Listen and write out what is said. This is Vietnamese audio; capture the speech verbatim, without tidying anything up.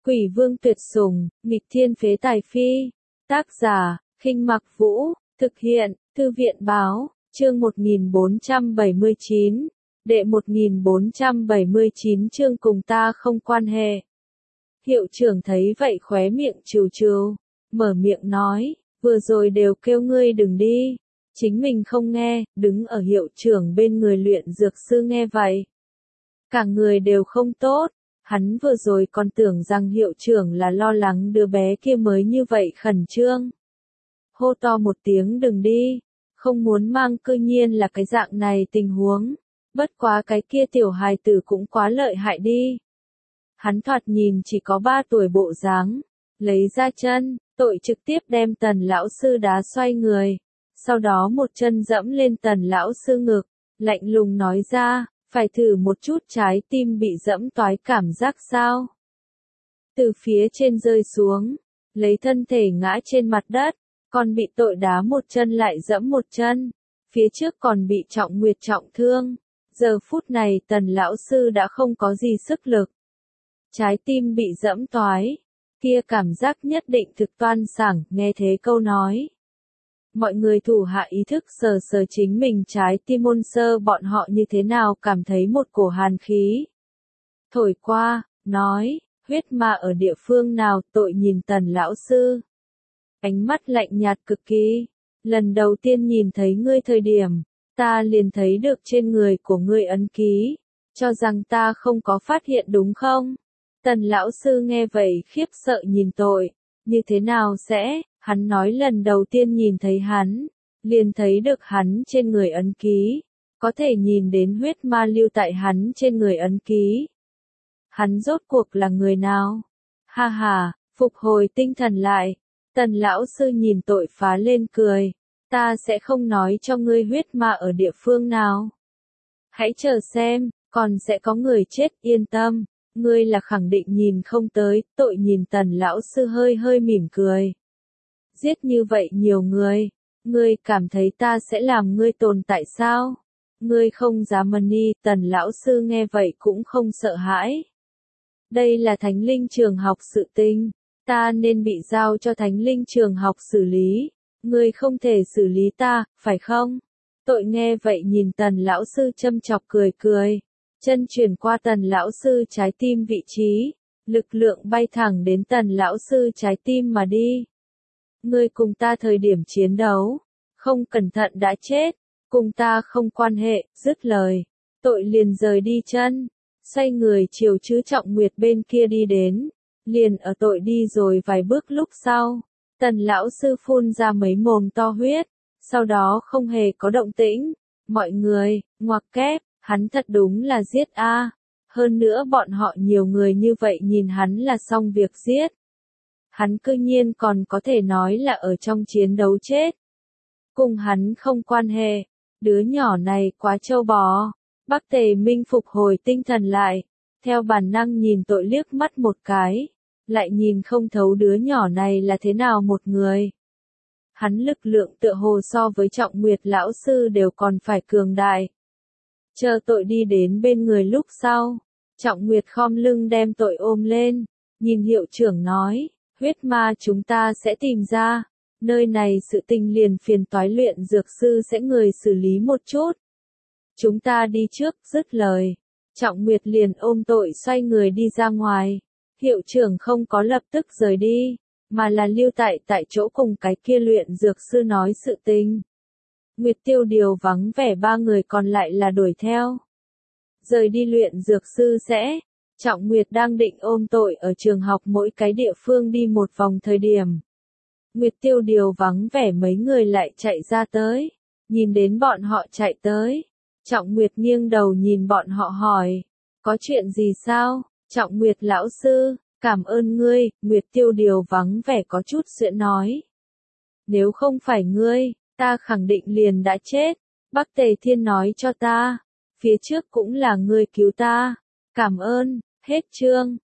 Quỷ vương tuyệt sủng, nghịch thiên phế tài phi. Tác giả, Khinh Mặc Vũ, thực hiện, Thư viện báo, chương một nghìn bốn trăm bảy mươi chín, đệ một nghìn bốn trăm bảy mươi chín chương cùng ta không quan hệ. Hiệu trưởng thấy vậy khóe miệng trừ trừ, mở miệng nói, vừa rồi đều kêu ngươi đừng đi. Chính mình không nghe, đứng ở hiệu trưởng bên người luyện dược sư nghe vậy. Cả người đều không tốt, hắn vừa rồi còn tưởng rằng hiệu trưởng là lo lắng đứa bé kia mới như vậy khẩn trương. Hô to một tiếng đừng đi, không muốn mang cư nhiên là cái dạng này tình huống, bất quá cái kia tiểu hài tử cũng quá lợi hại đi. Hắn thoạt nhìn chỉ có ba tuổi bộ dáng, lấy ra chân, tội trực tiếp đem tần lão sư đá xoay người. Sau đó một chân dẫm lên tần lão sư ngực, lạnh lùng nói ra, phải thử một chút trái tim bị dẫm toái cảm giác sao? Từ phía trên rơi xuống, lấy thân thể ngã trên mặt đất, còn bị tội đá một chân lại dẫm một chân, phía trước còn bị Trọng Nguyệt trọng thương. Giờ phút này tần lão sư đã không có gì sức lực. Trái tim bị dẫm toái, kia cảm giác nhất định thực toan sảng, nghe thế câu nói. Mọi người thủ hạ ý thức sờ sờ chính mình trái tim môn sơ bọn họ như thế nào cảm thấy một cổ hàn khí. Thổi qua, nói, huyết ma ở địa phương nào tội nhìn tần lão sư. Ánh mắt lạnh nhạt cực kỳ, lần đầu tiên nhìn thấy ngươi thời điểm, ta liền thấy được trên người của ngươi ấn ký, cho rằng ta không có phát hiện đúng không? Tần lão sư nghe vậy khiếp sợ nhìn tội, như thế nào sẽ? Hắn nói lần đầu tiên nhìn thấy hắn, liền thấy được hắn trên người ấn ký, có thể nhìn đến huyết ma lưu tại hắn trên người ấn ký. Hắn rốt cuộc là người nào? Ha ha, phục hồi tinh thần lại, tần lão sư nhìn tội phá lên cười, ta sẽ không nói cho ngươi huyết ma ở địa phương nào. Hãy chờ xem, còn sẽ có người chết yên tâm, ngươi là khẳng định nhìn không tới, tội nhìn tần lão sư hơi hơi mỉm cười. Giết như vậy nhiều người, ngươi cảm thấy ta sẽ làm ngươi tồn tại sao? Ngươi không dám mân đi, tần lão sư nghe vậy cũng không sợ hãi. Đây là thánh linh trường học sự tình, ta nên bị giao cho thánh linh trường học xử lý, ngươi không thể xử lý ta, phải không? Tội nghe vậy nhìn tần lão sư châm chọc cười cười, chân chuyển qua tần lão sư trái tim vị trí, lực lượng bay thẳng đến tần lão sư trái tim mà đi. Ngươi cùng ta thời điểm chiến đấu, không cẩn thận đã chết, cùng ta không quan hệ, dứt lời, tội liền rời đi chân, xoay người chiều chữ Trọng Nguyệt bên kia đi đến, liền ở tội đi rồi vài bước lúc sau, tần lão sư phun ra mấy mồm to huyết, sau đó không hề có động tĩnh, mọi người, ngoặc kép, hắn thật đúng là giết a, hơn nữa bọn họ nhiều người như vậy nhìn hắn là xong việc giết. Hắn cư nhiên còn có thể nói là ở trong chiến đấu chết. Cùng hắn không quan hệ, đứa nhỏ này quá trâu bò. Bắc Tề Minh phục hồi tinh thần lại, theo bản năng nhìn tội liếc mắt một cái, lại nhìn không thấu đứa nhỏ này là thế nào một người. Hắn lực lượng tựa hồ so với Trọng Nguyệt lão sư đều còn phải cường đại. Chờ tội đi đến bên người lúc sau, Trọng Nguyệt khom lưng đem tội ôm lên, nhìn hiệu trưởng nói. Huyết ma chúng ta sẽ tìm ra, nơi này sự tình liền phiền toái luyện dược sư sẽ người xử lý một chút. Chúng ta đi trước, dứt lời. Trọng Nguyệt liền ôm tội xoay người đi ra ngoài. Hiệu trưởng không có lập tức rời đi, mà là lưu tại tại chỗ cùng cái kia luyện dược sư nói sự tình. Nguyệt Tiêu Điều vắng vẻ ba người còn lại là đuổi theo. Rời đi luyện dược sư sẽ. Trọng Nguyệt đang định ôm tội ở trường học mỗi cái địa phương đi một vòng thời điểm. Nguyệt Tiêu Điều vắng vẻ mấy người lại chạy ra tới, nhìn đến bọn họ chạy tới. Trọng Nguyệt nghiêng đầu nhìn bọn họ hỏi, có chuyện gì sao? Trọng Nguyệt lão sư, cảm ơn ngươi, Nguyệt Tiêu Điều vắng vẻ có chút chuyện nói. Nếu không phải ngươi, ta khẳng định liền đã chết, Bắc Tề Thiên nói cho ta, phía trước cũng là ngươi cứu ta, cảm ơn. Hết chương.